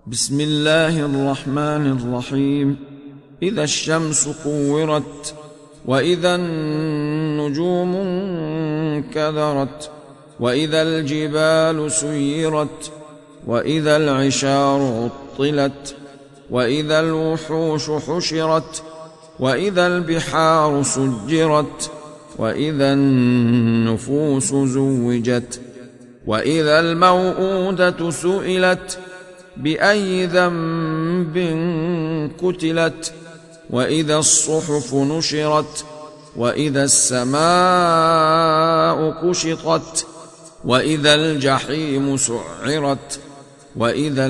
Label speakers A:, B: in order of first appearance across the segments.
A: بسم الله الرحمن الرحيم. إذا الشمس كورت وإذا النجوم انكدرت وإذا الجبال سيرت وإذا العشار عطلت وإذا الوحوش حشرت وإذا البحار سجرت وإذا النفوس زوجت وإذا الموءودة سئلت بأي ذنب قتلت وإذا الصحف نشرت وإذا السماء كشطت وإذا الجحيم سعرت وإذا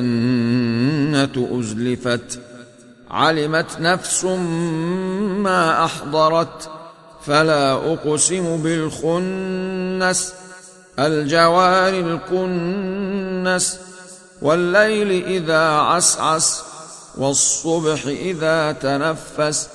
A: الجنة أزلفت علمت نفس ما أحضرت فلا أقسم بالخنس الجوار الكنس والليل إذا عسعس والصبح إذا تنفس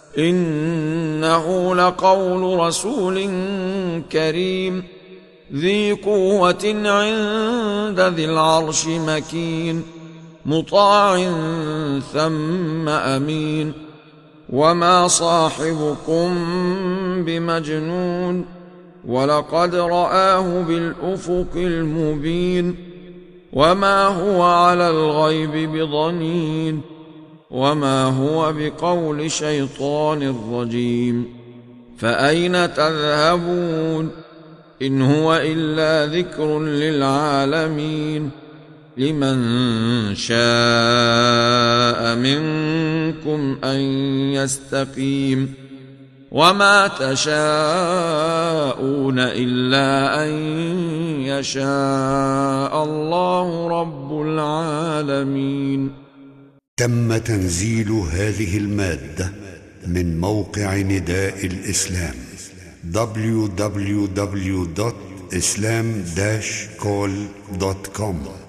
A: إنه لقول رسول كريم ذي قوة عند ذي العرش مكين مطاع ثم أمين وما صاحبكم بمجنون ولقد رآه بالأفق المبين وما هو على الغيب بضنين وما هو بقول شيطان رجيم فأين تذهبون إن هو إلا ذكر للعالمين لمن شاء منكم أن يستقيم وما تشاءون إلا أن يشاء الله رب العالمين.
B: تم تنزيل هذه المادة من موقع نداء الإسلام www.islam-call.com